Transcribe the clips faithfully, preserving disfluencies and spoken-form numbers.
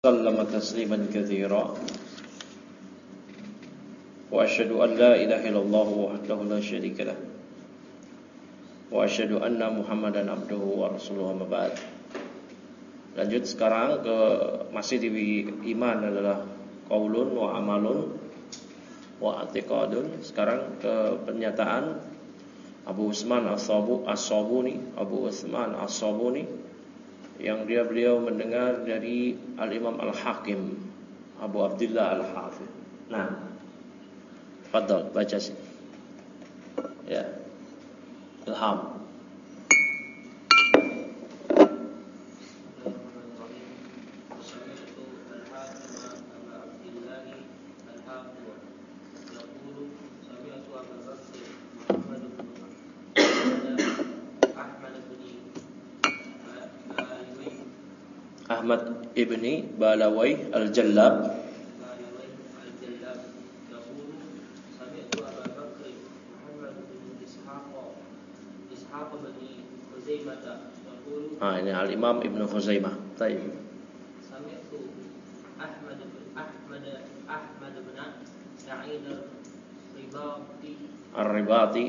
وسلم تسليما كثيرا وأشهد أن لا إله إلا الله وحده لا شريك له وأشهد أن محمدا عبده ورسوله أما بعد. Lanjut sekarang ke masih di iman adalah qaulun wa amalun wa i'tiqadun. Sekarang ke pernyataan Abu Utsman As-Sabuni, Abu Utsman As-Sabuni yang dia beliau mendengar dari Al-Imam Al-Hakim Abu Abdullah Al-Hafidh. Nah, tafadhal baca sini. Ya. Ilham. Ahmad ibni Balawai Al-Jallab Ah ini Al-Imam Ibnu Khuzaimah. Baik. Sami'tu Ahmad bin Ahmad Ahmad bin Sa'id Ar-Ribati Ar-Ribati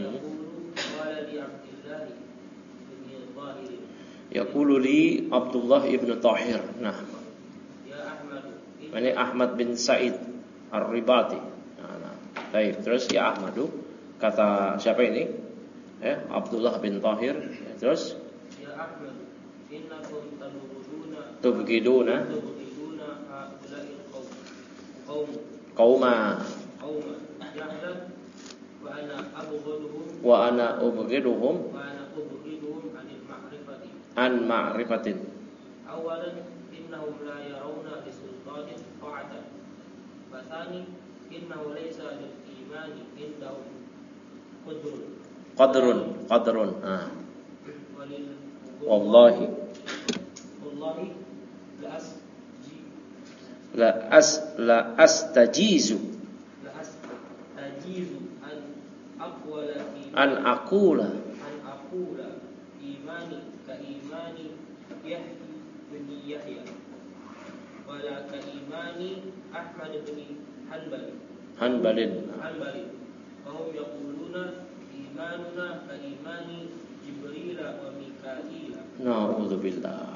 Yaqulu li Abdullah ibn Tahir. Nah, ya Ahmad, ini Ahmad bin Sa'id Ar-Ribati. Nah, nah. Baik, terus ya Ahmadu kata siapa ini? Ya, Abdullah bin Tahir. Ya, terus ya Ahmad, innakum tubghiduna tubghiduna tubghiduna haula'il qaum qaum qauma qauma ya'lam wa ana abghiduhum wa ana ubghiduhum wa ana ubghiduhum anil ma'rifati an ma'rifatin. Awalan innahum la yarawna li sultanin ta'atan. Wa thani innahu laysa lil imani indahum qadrun Qadrun qadrun. Ah. Walil Wallahi wallahi la asji la as la astajizu la astajizu an aqwala an aqula an aqula imani ka imani Yahya bin Yahya wala ka imani Ahmad bin Hanbal Hanbalin. Hanbali wa hum yaquluna imanuna ka imani Jibril wa Mikail. Na'udzubillah.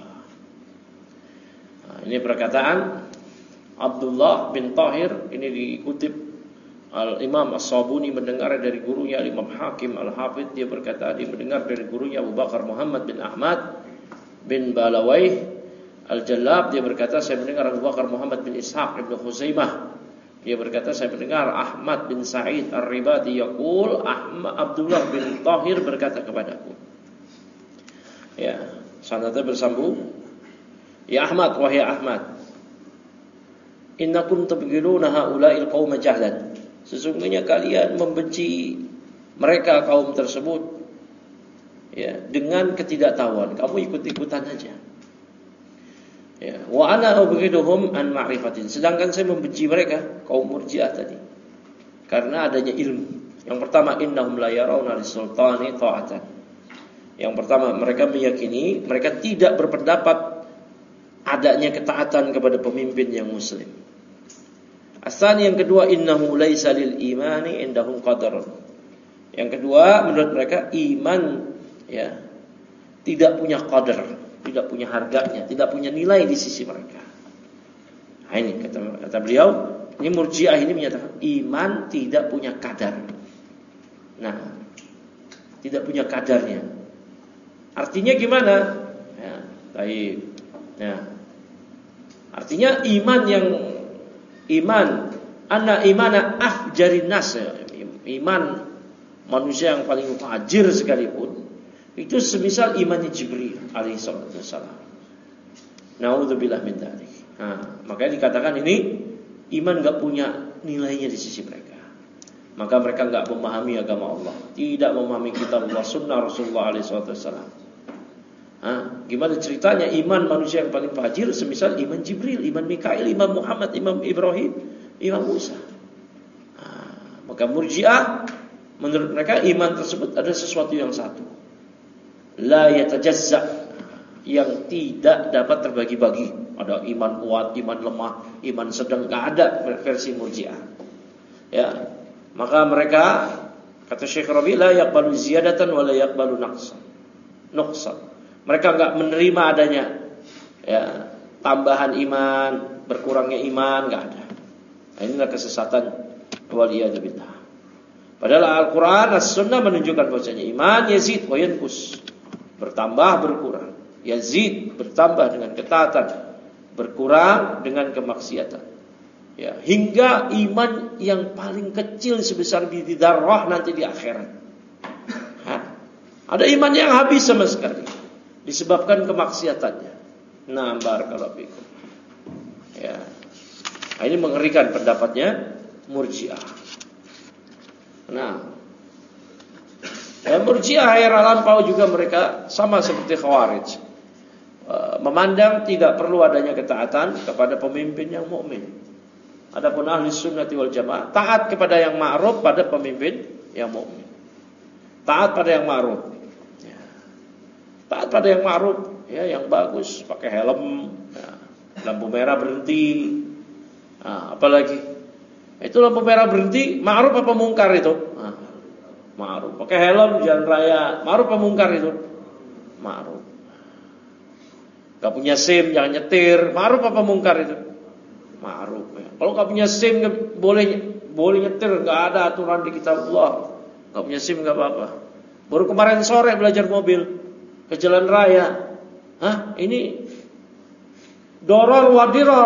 Nah, ini perkataan Abdullah bin Tahir, ini dikutip Al-Imam As-Sabuni mendengar dari gurunya Al-Imam Hakim Al-Hafidh. Dia berkata dia mendengar dari gurunya Abu Bakar Muhammad bin Ahmad bin Balawai Al-Jallab. Dia berkata saya mendengar Abu Bakar Muhammad bin Ishaq Ibnu Khuzaimah. Dia berkata saya mendengar Ahmad bin Sa'id Ar-Ribati yaqul Ahmad Abdullah bin Tahir berkata kepadaku. Ya, sanadnya bersambung. Ya Ahmad, wahai Ahmad, innakum tubghiluna haula'il qauma jahlan. Sesungguhnya kalian membenci mereka kaum tersebut ya dengan ketidaktahuan. Kamu ikut-ikutan aja. Ya, wa ana ubghiduhum an ma'rifatin. Sedangkan saya membenci mereka kaum Murji'ah tadi karena adanya ilmu. Yang pertama innahum la yarawna lis-sultani ta'atan. Yang pertama mereka meyakini mereka tidak berpendapat adanya ketaatan kepada pemimpin yang muslim. Asal yang kedua innahu laisa lil imani indahum qadarun. Yang kedua menurut mereka iman ya tidak punya qadar, tidak punya harganya, tidak punya nilai di sisi mereka. Nah, ini kata, kata beliau, ini Murji'ah ini menyatakan iman tidak punya kadar. Nah, tidak punya kadarnya. Artinya gimana? Ya, baik. Ya. Artinya iman yang iman anna imana afjarin nas, iman manusia yang paling fajir sekalipun itu semisal imannya Jibril alaihi salatu wassalam. Nauzubillah min dzalik. Nah, makanya dikatakan ini iman enggak punya nilainya di sisi mereka. Maka mereka enggak memahami agama Allah, tidak memahami kitab Allah, sunnah Rasulullah alaihi salatu wassalam. Nah, gimana ceritanya iman manusia yang paling fajir semisal iman Jibril, iman Mikail, Imam Muhammad, Imam Ibrahim, Imam Musa. Nah, maka Murji'ah menurut mereka iman tersebut ada sesuatu yang satu. La yatajazza. yang tidak dapat terbagi-bagi. Ada iman kuat, iman lemah, iman sedang, nggak ada versi Murji'ah. Ya, maka mereka kata Syekh Rabi la yaqbalu ziyadatan wa la yaqbalu naqsan. Nuqsan. Mereka nggak menerima adanya ya tambahan iman, berkurangnya iman, nggak ada. Nah, inilah kesesatan waliyadzubillah. Padahal Al-Quran, As-Sunnah menunjukkan bahwasanya iman yazid wa yanqus, bertambah berkurang. Yazid bertambah dengan ketaatan, berkurang dengan kemaksiatan. Ya, hingga iman yang paling kecil sebesar biji dzarrah nanti di akhirat. Hah? Ada iman yang habis sama sekali disebabkan kemaksiatannya. Nah, barakallahu fikum. Ya. Nah, ini mengerikan pendapatnya Murji'ah. Nah, ya, Murji'ah akhir lampau juga mereka sama seperti Khawarij, memandang tidak perlu adanya ketaatan kepada pemimpin yang mukmin. Adapun ahli sunnati wal jamaah taat kepada yang ma'ruf pada pemimpin yang mukmin. Taat pada yang ma'ruf. Ya. Taat pada yang ma'ruf, ya, yang bagus, pakai helm, ya. Lampu merah berhenti. Nah, apalagi itu lampu merah berhenti, ma'ruf apa mungkar itu? Nah, ma'ruf. Pakai helm jalan raya, ma'ruf apa mungkar itu? Ma'ruf. Gak punya SIM jangan nyetir, ma'ruf apa mungkar itu? Ma'ruf. Ya. Kalau gak punya SIM gak boleh boleh nyetir, gak ada aturan di kitab Allah. Gak punya SIM gak apa-apa. Baru kemarin sore belajar mobil ke jalan raya. Hah? Ini doror wadiror.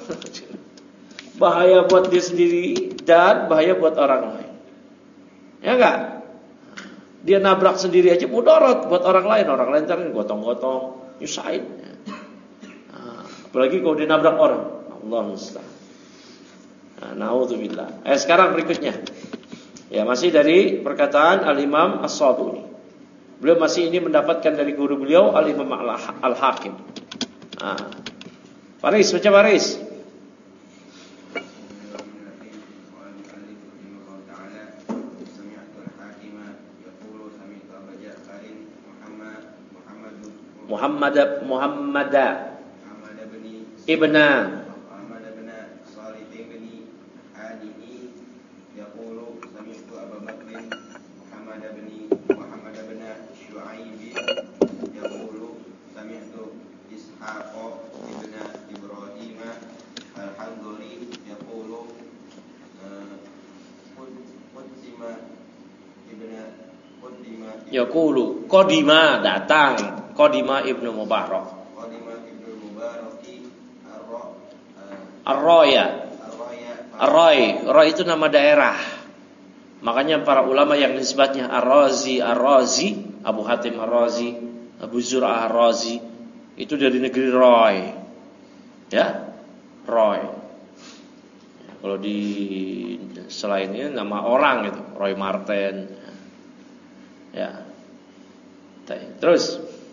Bahaya buat dia sendiri dan bahaya buat orang lain. Ya enggak? Dia nabrak sendiri aja mudarat buat orang lain. Orang lain ntar gotong-gotong, nyusahin. Nah, apalagi kalau dia nabrak orang. Allah musta'an. Nah, naudzubillah. Eh sekarang berikutnya. Ya, masih dari perkataan Al-Imam As-Sabuni. Beliau masih ini mendapatkan dari guru beliau Al-Imam Al-Hakim. Nah. Faris, baca Faris. Muhammad Muhammad Ibna Muhammad bin Salih bin Adi yaqulu sami'tu Abu Bakr Muhammad bin Muhammad bin Syu'aib yaqulu sami'tu Ishaq bin Ibrahim al-Hanbali yaqulu Qudima ibn Qudima yaqulu qadima datang Qadima Ibnu Mubarak. Qadima Ibnu Mubarak Ar-Raya. Ar-Ray, Ray itu nama daerah. Makanya para ulama yang nisbatnya Ar-Razi, Ar-Razi, Abu Hatim Ar-Razi, Abu Zur'ah Ar-Razi, itu dari negeri Roy. Ya, Roy. Kalau di selainnya nama orang itu, Roy Martin. Ya. Terus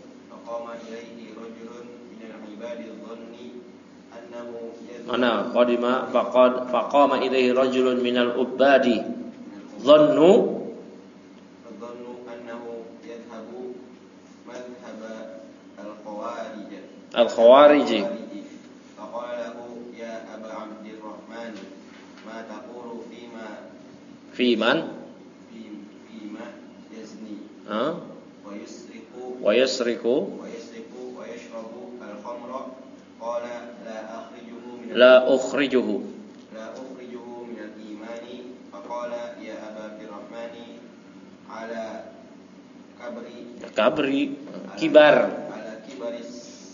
mana qadima faqad faqama ilaihi rajulun minal ubadi dhannu dhannu annahu yadhhabu madhhab al-khawarij al-khawarij faqala lahu ya Aba Abdurrahman ma taqulu fima fi man fima yazni ha wa yusriku wa yusriku wa yusriku wa yashrabu al-khamra qala la akhrijuhu la ukhrijuhu la ukhrijuhu min al-imani faqala ya Aba Abdurrahman ala kabri kabri kibar ala kibaris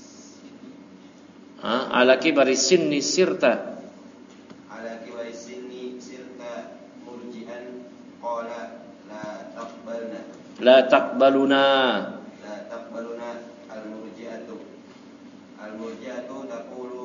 ha ala kibari sinni sirta ala kibaris sinni sirta murji'an qala la taqbalna la taqbaluna la taqbaluna al-murji'atu al-murji'atu taqulu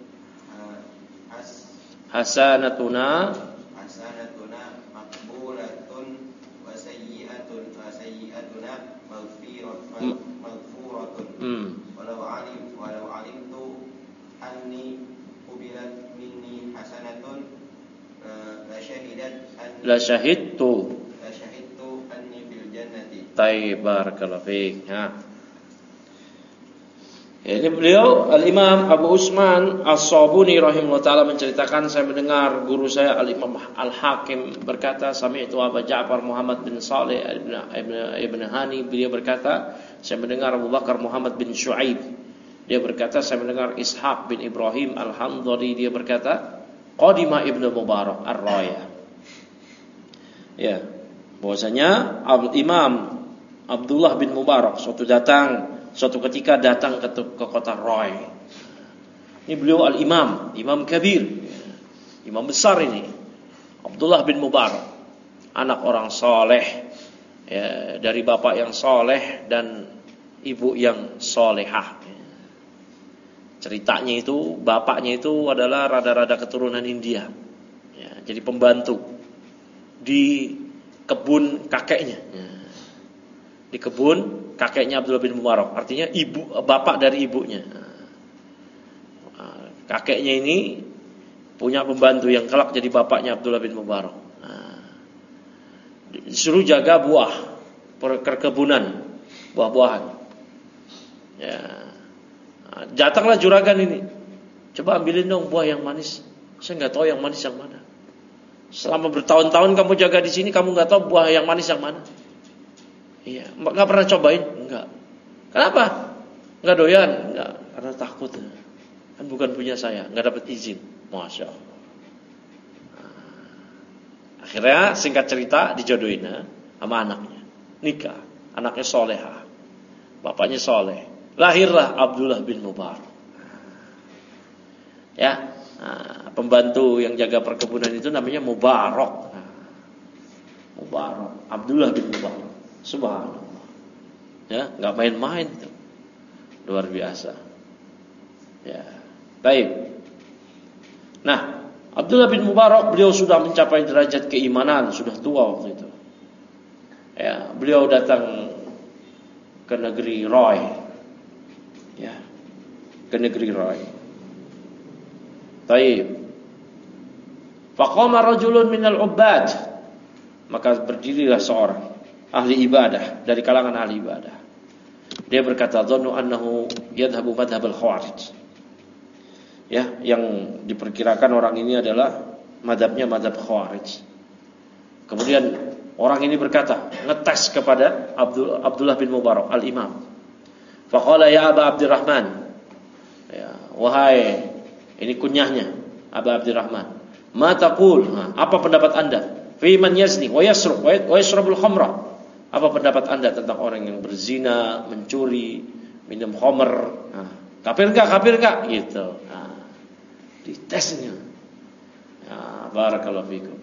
hasanatuna hasanatuna maqbulatun wa sayyi'atun wa sayyi'atuna maghfiratun maghfuratun hmm. walau alim walau alimtu anni qubilat minni hasanatun la syahidat anni la syahidtu la syahidtu anni fil jannati. Taib barakallahu fiik. Ha. Ya, ini beliau Al-Imam Abu Usman As-Sabuni rahimahullah taala menceritakan, saya mendengar guru saya Al-Imam Al-Hakim berkata, sami'tu Abu Ja'far Muhammad bin Saleh ibn, ibn, ibn Hani, beliau berkata, saya mendengar Abu Bakar Muhammad bin Shu'aib, dia berkata, saya mendengar Ishaq bin Ibrahim Al-Hamdani, dia berkata, qadima Ibnu Mubarak Ar-Raya. Ya, bahwasanya Imam Abdullah bin Mubarak suatu datang Suatu ketika datang ke, ke kota Roy. Ini beliau al-imam, imam kabir, imam besar ini, Abdullah bin Mubarak, anak orang soleh, ya, dari bapak yang soleh dan ibu yang solehah. Ceritanya itu, bapaknya itu adalah rada-rada keturunan India, ya, jadi pembantu di kebun kakeknya, ya. Di kebun kakeknya Abdullah bin Mubarak, artinya ibu, bapak dari ibunya. Kakeknya ini punya pembantu yang kelak jadi bapaknya Abdullah bin Mubarak. Disuruh jaga buah perkebunan, buah-buahan. Ya. Datanglah juragan ini, coba ambilin dong buah yang manis. Saya nggak tahu yang manis yang mana. Selama bertahun-tahun kamu jaga di sini, kamu nggak tahu buah yang manis yang mana. Iya, nggak pernah cobain? Enggak. Kenapa? Nggak doyan? Enggak, karena takut. Kan bukan punya saya, nggak dapat izin. Masya Allah. Nah, akhirnya singkat cerita dijodohin sama anaknya, nikah. Anaknya solehah, bapaknya soleh. Lahirlah Abdullah bin Mubarak. Ya, nah, pembantu yang jaga perkebunan itu namanya Mubarak. Nah, Mubarak, Abdullah bin Mubarak. Subhanallah. Ya, enggak main-main tuh. Luar biasa. Ya. Baik. Nah, Abdullah bin Mubarak beliau sudah mencapai derajat keimanan, sudah tua waktu itu. Ya, beliau datang ke negeri Roy. Ya. Ke negeri Roy. Baik. Faqama rajulun minal ubbad. Maka berdirilah seorang ahli ibadah dari kalangan ahli ibadah. Dia berkata, "Dhannu annahu yadhhabu madhhab al-Khawarij." Ya, yang diperkirakan orang ini adalah madhabnya madhab Khawarij. Kemudian orang ini berkata, ngetes kepada Abdul, Abdullah bin Mubarak al-Imam. Faqala ya Aba Abdurrahman. Ya, wahai, ini kunyahnya Aba Abdurrahman. Ma taqul? Apa pendapat Anda? Fi man yazni wa yasruq wa yashrabul khamra. Apa pendapat Anda tentang orang yang berzina, mencuri, minum khamr? Nah, kafir enggak? Kafir enggak? Gitu. Nah, ditesnya. Ya, barakallahu fikum.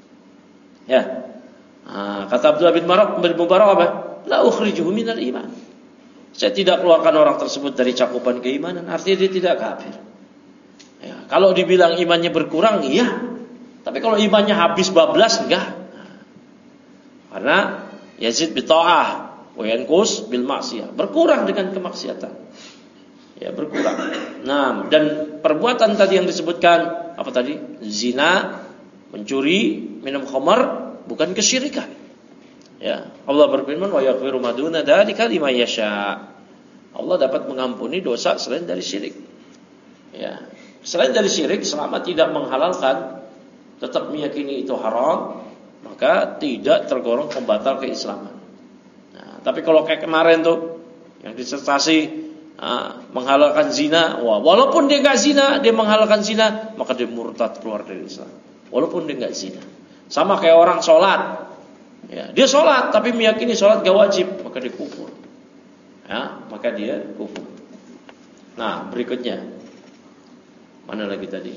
Ya. Nah, kata Abdullah bin Mubarak apa? La ukhrijuhu minal iman. Saya tidak keluarkan orang tersebut dari cakupan keimanan, artinya dia tidak kafir. Ya, kalau dibilang imannya berkurang, iya. Tapi kalau imannya habis bablas, enggak. Nah, karena yazid bi ta'ah wa yanqus bil ma'siyah, berkurang dengan kemaksiatan. Ya, berkurang. Nah, dan perbuatan tadi yang disebutkan apa tadi? Zina, mencuri, minum khamar, bukan kesyirikan. Ya, Allah berfirman wa yaghfiru ma duna dzalika liman yasha. Allah dapat mengampuni dosa selain dari syirik. Ya, selain dari syirik selama tidak menghalalkan, tetap meyakini itu haram, maka tidak tergolong pembatal keislaman. Nah, tapi kalau kayak kemarin tuh yang disertasi uh, menghalalkan zina, wah, walaupun dia enggak zina, dia menghalalkan zina, maka dia murtad keluar dari Islam. Walaupun dia enggak zina. Sama kayak orang sholat, ya, dia sholat tapi meyakini sholat gak wajib, maka dia kufur. Ya, maka dia kufur. Nah, berikutnya mana lagi tadi?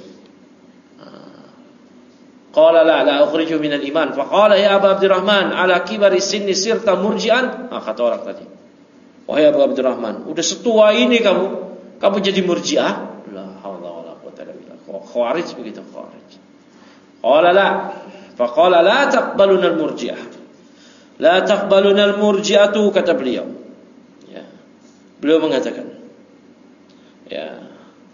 Qala la la ukhriju minal iman. Faqala ya Abu Abdurrahman, ala kibari sinni sirta murji'an. Ah, kata orang tadi, wahai Abu Abdurrahman, udah setua ini kamu, kamu jadi murji'ah? La haula wala quwwata illa billah. Khawarij begitu, khawarij. Qala la. Faqala la taqbaluna al-murji'ah. La taqbaluna al-murji'atu, kata beliau. Ya. Beliau mengatakan, ya,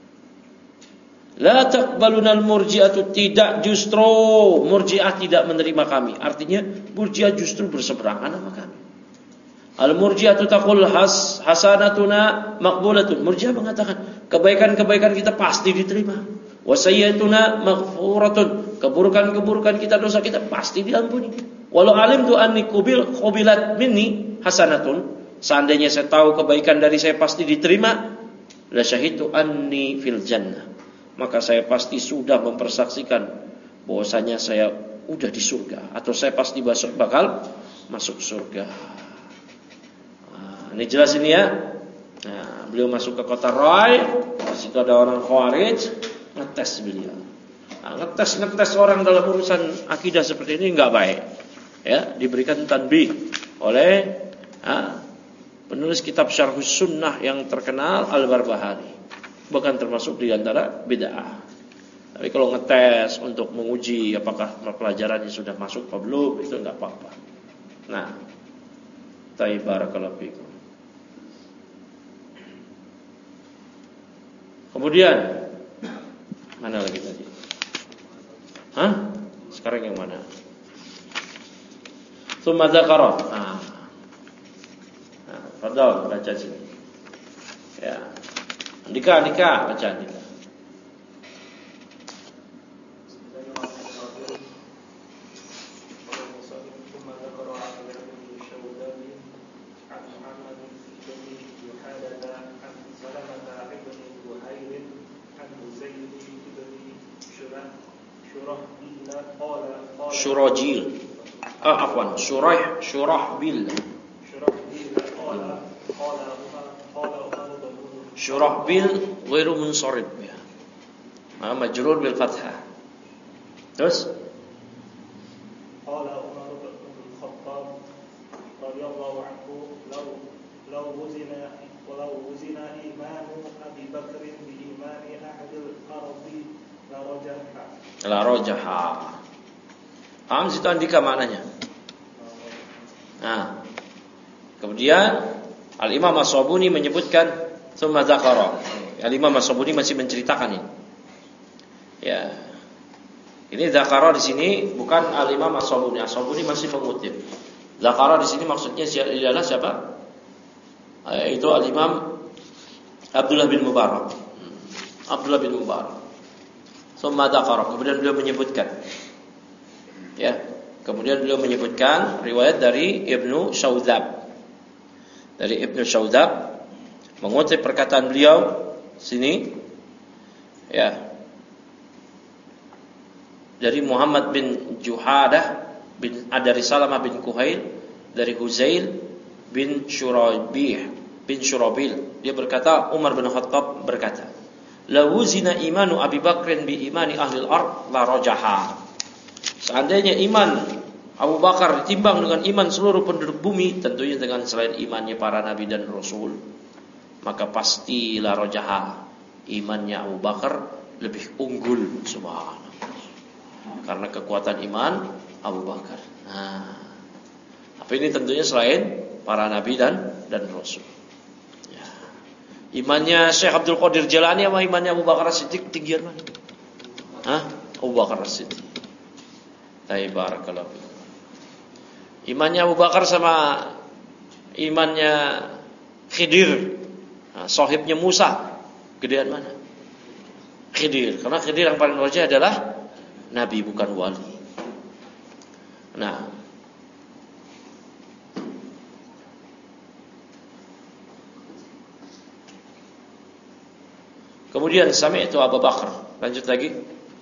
la taqbaluna al-murji'atu, tidak, justru Murji'ah tidak menerima kami. Artinya Murji'ah justru berseberangan sama kami. Al-murji'atu taqul has hasanatuna maqbulatun. Murji'ah mengatakan kebaikan-kebaikan kita pasti diterima. Wa sayyi'atuna maghfuratun. Keburukan-keburukan kita, dosa kita pasti diampuni. Walau alimtu anni qubil qubilat minni hasanatun. Seandainya saya tahu kebaikan dari saya pasti diterima, la syahidtu anni fil jannah. Maka saya pasti sudah mempersaksikan bahwasanya saya udah di surga, atau saya pasti bakal masuk surga. Nah, ini jelas ini ya. Nah, beliau masuk ke kota Rai, di situ ada orang Khawarij, ngetes beliau. Nah, ngetes ngetes orang dalam urusan akidah seperti ini enggak baik. Ya, diberikan tanbih oleh ah, penulis kitab Syarhus Sunnah yang terkenal Al-Barbahari. Bukan termasuk di antara bid'ah. Tapi kalau ngetes untuk menguji apakah pelajarannya sudah masuk apa belum, itu enggak apa-apa. Nah, tayyib barakallahu fikum. Kemudian mana lagi tadi? Hah? Sekarang yang mana? Tsumma dzakara. Nah. Nah, fadhal baca sini. Ya. Andika, Andika, baca Andika. Syurajil. Ah, afwan, Syurah, Syurahbil. Syurahbil ghairu munsharib ya. Ah, majrur bil fathah. Terus qala Umar bin Khattab radhiyallahu anhu law law wuzina walau wuzina imanu Abi Bakr bi imani ahadil ardi la rajaha. La rajaha. Paham situ Andika maknanya? Nah, kemudian Al-Imam As-Sabuni menyebutkan tsumma dzakara. Al-Imam As-Sabuni masih menceritakan ini. Ya. Ini dzakara di sini bukan Al-Imam As-Sabuni. As-Sabuni masih mengutip. Dzakara di sini maksudnya adalah siapa? Itu Al-Imam Abdullah bin Mubarak. Abdullah bin Mubarak. Tsumma dzakara. Kemudian beliau menyebutkan. Ya, kemudian beliau menyebutkan riwayat dari Ibnu Syaudzab. Dari Ibnu Syaudzab mengutip perkataan beliau sini ya. Dari Muhammad bin Juhadah bin dari Salamah bin Kuhail dari Huzail bin Syurabih bin Syurabil. Dia berkata Umar bin Khattab berkata, "La wuzina imanu Abi Bakrin bi imani ahli al-ard la rajaha." Seandainya iman Abu Bakar ditimbang dengan iman seluruh penduduk bumi, tentunya dengan selain imannya para nabi dan rasul, maka pasti la rajaha, imannya Abu Bakar lebih unggul, subhanallah, karena kekuatan iman Abu Bakar. Nah, tapi ini tentunya selain para nabi dan dan rasul. Ya. Imannya Syekh Abdul Qadir Jilani sama imannya Abu Bakar As-Siddiq tinggian mana? Hah? Abu Bakar As-Siddiq. Barakallahu fikum. Imannya Abu Bakar sama imannya Khidir, nah, sahibnya Musa, gedean mana? Khidir, karena Khidir yang paling rajih adalah nabi bukan wali. Nah, kemudian sami'tu Abu Bakar, lanjut lagi.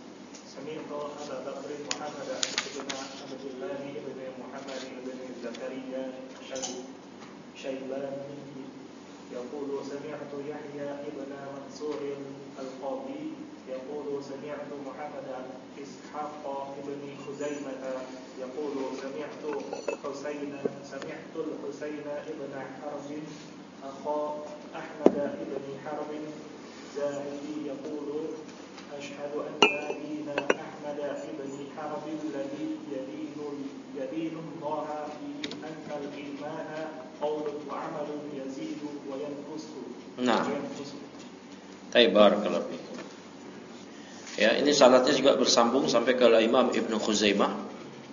يقول سمعت يحيى ابن منصور القاضي يقول سمعت محمد إسحاق ابن خزيمة يقول سمعت حسين سمعت الحسين ابن حرب أخا أحمد ابن حرب زاهدي يقول أشهد أن دين أحمد ابن حرب الذي يدين يدين الله بأن الإيمان قول وعمل يزيد وينقص. Nah, baik, barakallahu fikum. Ya, ini sanadnya juga bersambung sampai ke Imam Ibnu Khuzaimah.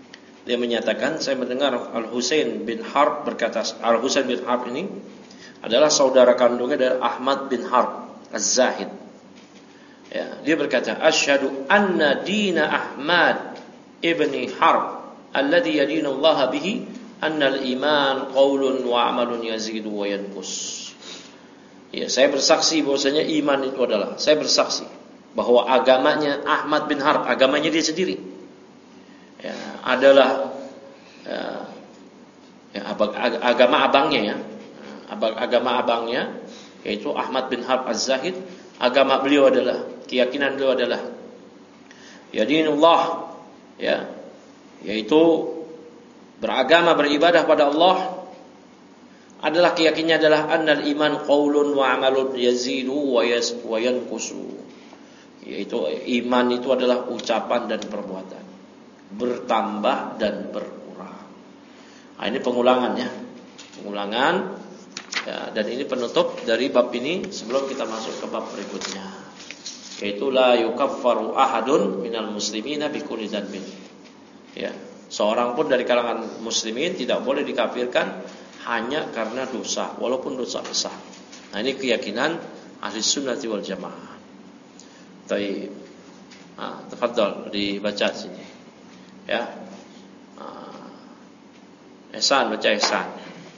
Dia menyatakan, saya mendengar Al-Husain bin Harb berkata, Al-Husain bin Harb ini adalah saudara kandungnya dari Ahmad bin Harb Az-Zahid. Ya, dia berkata, asyhadu anna dina Ahmad ibni Harb alladhi yadinu Allah bihi anna al-iman qawlun wa amalun yazidu wa yanqus. Ya, saya bersaksi bahwasanya iman itu adalah, saya bersaksi bahwa agamanya Ahmad bin Harb, agamanya dia sendiri, ya, adalah ya, ya, agama abangnya ya, agama abangnya yaitu Ahmad bin Harb Az-Zahid. Agama beliau adalah, keyakinan beliau adalah yadinullah, ya, yaitu beragama, beribadah pada Allah, adalah keyakinannya adalah annal iman qaulun wa amalun yazidu wa yanqusu. Yaitu iman itu adalah ucapan dan perbuatan, bertambah dan berkurang. Nah, ini pengulangan ya, pengulangan ya, dan ini penutup dari bab ini sebelum kita masuk ke bab berikutnya, yaitu la yukaffaru ahadun minal muslimina bi kulli dzanbin. Ya, seorang pun dari kalangan muslimin tidak boleh dikafirkan hanya karena dosa, walaupun dosa besar. Nah, ini keyakinan ahli sunnati wal jamaah. Baik, ah, tafadhol dibaca sini, ya. Ah, Ihsan, baca Ihsan.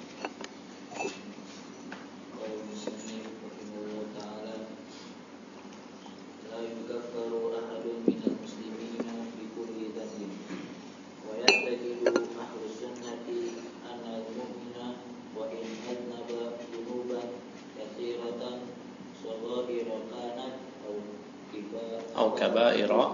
Au kabaira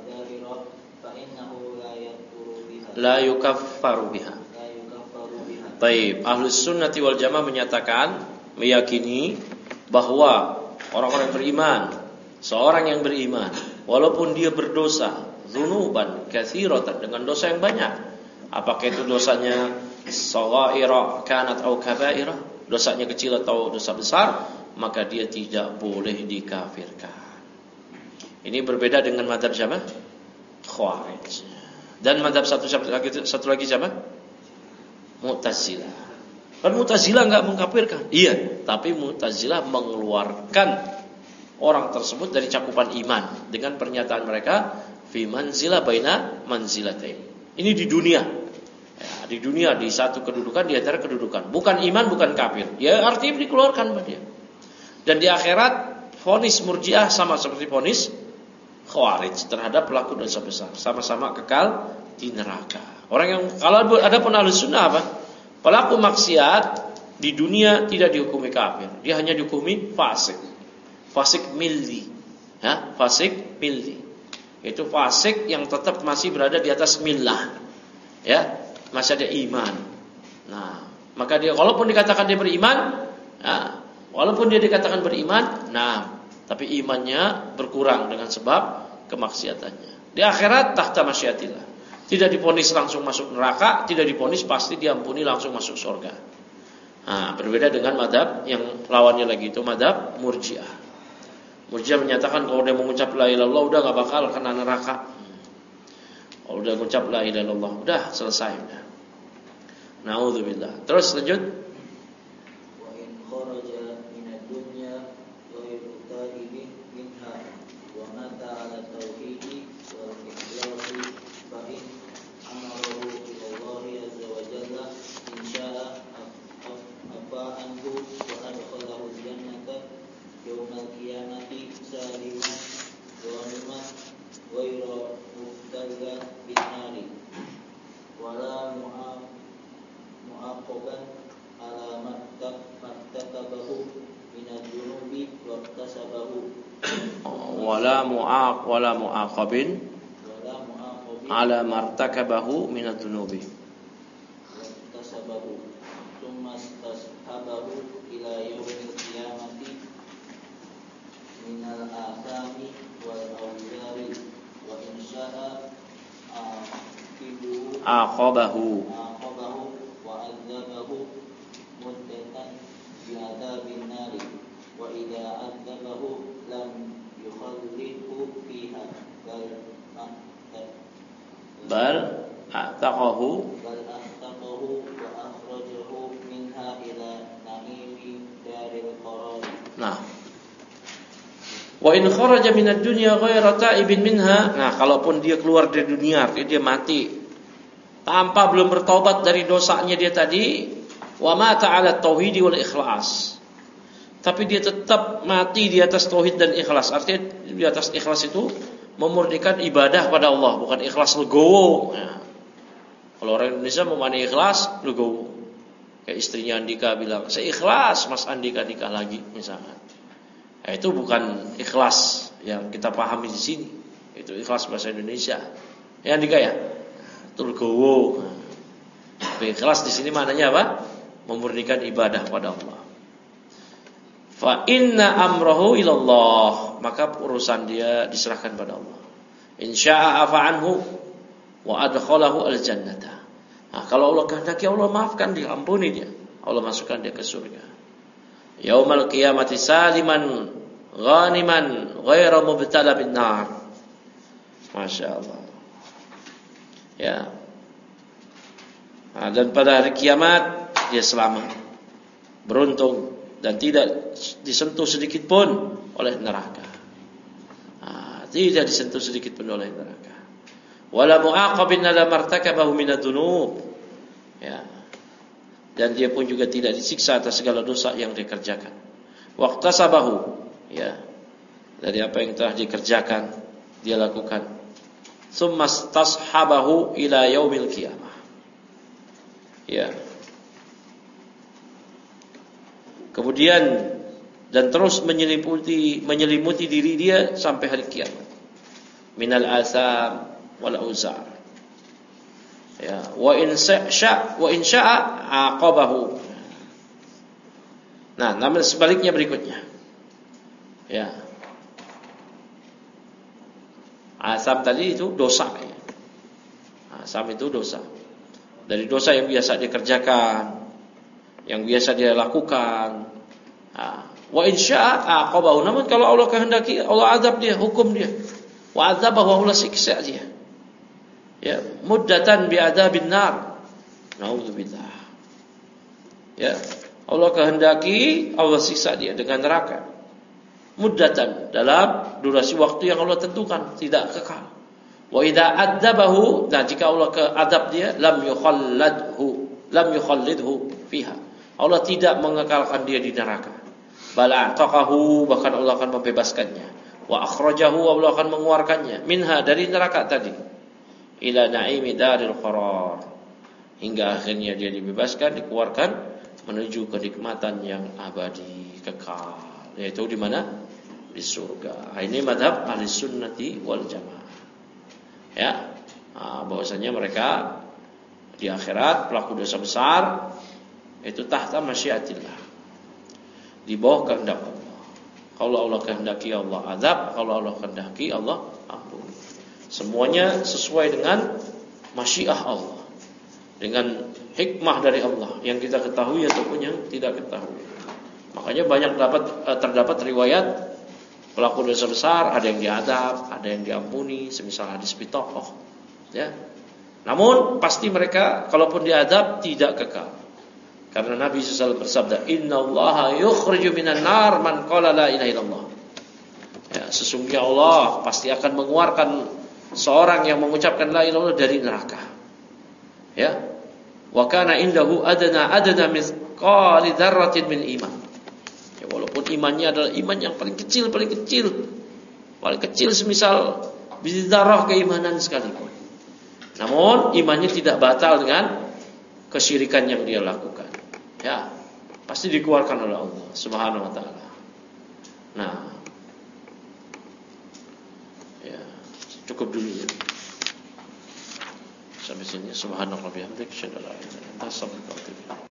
la yukaffaru biha. Baik, Ahlus Sunnati wal Jamaah menyatakan, meyakini bahwa orang-orang beriman, seorang yang beriman walaupun dia berdosa dzunuban katsiratan, dengan dosa yang banyak, apakah itu dosanya shaghaira kanat au kabaira, dosanya kecil atau dosa besar, maka dia tidak boleh dikafirkan. Ini berbeda dengan mazhab siapa? Khawarij. Dan mazhab satu lagi satu lagi siapa? Mu'tazilah. Kan Mu'tazilah enggak mengkafirkan. Iya, tapi Mu'tazilah mengeluarkan orang tersebut dari cakupan iman dengan pernyataan mereka fi manzilah baina manzilatain. Ini di dunia. Ya, di dunia, di satu kedudukan di antara kedudukan. Bukan iman, bukan kafir. Ya, artinya dikeluarkan sama dia. Dan di akhirat vonis Murji'ah sama seperti vonis Khawarij terhadap pelaku dosa besar, sama-sama kekal di neraka. Orang yang, kalau ada pun Ahlus Sunnah apa? Pelaku maksiat di dunia tidak dihukumi kafir, dia hanya dihukumi fasik. Fasik milli. Ya, fasik milli. Itu fasik yang tetap masih berada di atas millah. Ya, masih ada iman. Nah, maka dia walaupun dikatakan dia beriman, ya, walaupun dia dikatakan beriman, nah, tapi imannya berkurang dengan sebab kemaksiatannya. Di akhirat tahta masyiatillah, tidak diponis langsung masuk neraka, tidak diponis pasti diampuni langsung masuk surga. Nah, berbeda dengan madhab yang lawannya lagi, itu madhab Murji'ah. Murji'ah menyatakan kalau dia mengucap la ilaha illallah udah gak bakal kena neraka. Kalau udah mengucap la ilaha illallah udah selesai udah. Na'udzubillah. Terus lanjut. Wala mu'aq wala mu'aqabin ala martakabahu min adz-dzunubi tasabahu thumma tashabahu ila yaumil qiyamati min al-athami wal awzari wa in syaa aqabahu aqabahu wa adzabahu muddatan bi adzabin nari wa idza adzabahu lam yukhallihu fiha bal bal ahtaqahu bal ahtaqahu wa akhrajahu minha ila na'imi daril qarar. Nah, wa in kharaja minad dunya ghaira ta'ibin minha. Nah, kalaupun dia keluar dari dunia, dia mati tanpa belum bertobat dari dosanya dia tadi, wa mata 'ala tauhid wal ikhlas. Tapi dia tetap mati di atas tauhid dan ikhlas. Artinya di atas ikhlas itu memurnikan ibadah pada Allah, bukan ikhlas legowo. Nah, kalau orang Indonesia memahami ikhlas legowo. Kayak istrinya Andika bilang, "Saya ikhlas Mas Andika nikah lagi," misalkan. Nah, itu bukan ikhlas yang kita pahami di sini. Itu ikhlas bahasa Indonesia. Ya Andika ya? Itu legowo. Nah, tapi ikhlas di sini maknanya apa? Memurnikan ibadah pada Allah. Fa inna amrahu ilallah, maka urusan dia diserahkan pada Allah. Insya'a afa anhu wa adkhalahu al-jannata. Nah, kalau Allah kehendaki, Allah maafkan dia, ampuni dia, Allah masukkan dia ke surga. Yaumal qiyamati saliman ghaniman ghaira mubtala bin nar. Masya Allah. Ya. Nah, dan pada hari kiamat dia selamat, beruntung, dan tidak disentuh sedikit pun oleh neraka. Nah, tidak disentuh sedikit pun oleh neraka. Wala mu'aqabin ala martakabahu minadz-dzunub. Ya. Dan dia pun juga tidak disiksa atas segala dosa yang dikerjakan. Waqtasabahu, ya. Dari apa yang telah dikerjakan, dia lakukan. Tsumma tashabahu ila yaumil qiyamah. Ya. Kemudian dan terus menyelimuti menyelimuti diri dia sampai hari kiamat. Minal asam wal auzar. Ya, wa in sya wa in syaa aqabahu. Nah, namun sebaliknya berikutnya. Ya. Asam tadi itu dosa ya. Asam itu dosa. Dari dosa yang biasa dikerjakan, yang biasa dia lakukan. Wa insya'a aqabahu. Namun kalau Allah kehendaki, Allah azab dia, hukum dia. Wa azabahu, Allah siksa dia. Ya, muddatan bi adzabin nar. Nauzubillah. Ya, Allah kehendaki, Allah siksa dia dengan neraka. Muddatan, dalam durasi waktu yang Allah tentukan, tidak kekal. Wa idza adzabahu, dan jika Allah ke adab dia, lam yukhalladhu, lam yukhallidhu fiha. Allah tidak mengekalkan dia di neraka. Bala taqahu, bahkan Allah akan membebaskannya. Wa akhrajahu, Allah akan mengeluarkannya minha, dari neraka tadi, ila na'imi daril qarar, hingga akhirnya dia dibebaskan, dikeluarkan menuju kenikmatan yang abadi kekal, yaitu di mana? Di surga. Ini madhab ahli sunnati wal jamaah. Ya, nah, bahwasanya mereka di akhirat pelaku dosa besar itu tahta masyiatillah, di bawah kehendak Allah. Kalau Allah kehendaki, Allah azab. Kalau Allah kehendaki, Allah ampuni. Semuanya sesuai dengan masyiah Allah, dengan hikmah dari Allah yang kita ketahui ataupun yang tidak ketahui. Makanya banyak dapat terdapat riwayat pelaku dosa besar, ada yang diadab, ada yang diampuni, semisal hadis bitokoh. Ya. Namun pasti mereka kalaupun diadab tidak kekal. Karena Nabi shallallahu alaihi wasallam bersabda, Inna Allaha yukhriju minan nar man qala la ilaha illallah. Ya, sesungguhnya Allah pasti akan mengeluarkan seorang yang mengucapkan la ilaha illallah dari neraka. Ya. Wa kana indahu adna adna mithqali dzarratin min iman. Ya, walaupun imannya adalah iman yang paling kecil, paling kecil, paling kecil semisal biji dzarrah keimanan sekalipun. Namun imannya tidak batal dengan kesyirikan yang dia lakukan. Ya, pasti dikeluarkan oleh Allah Subhanahu wa taala. Nah, ya, cukup dulu ya. Sampai sini subhanallah bihamdik, syadallah.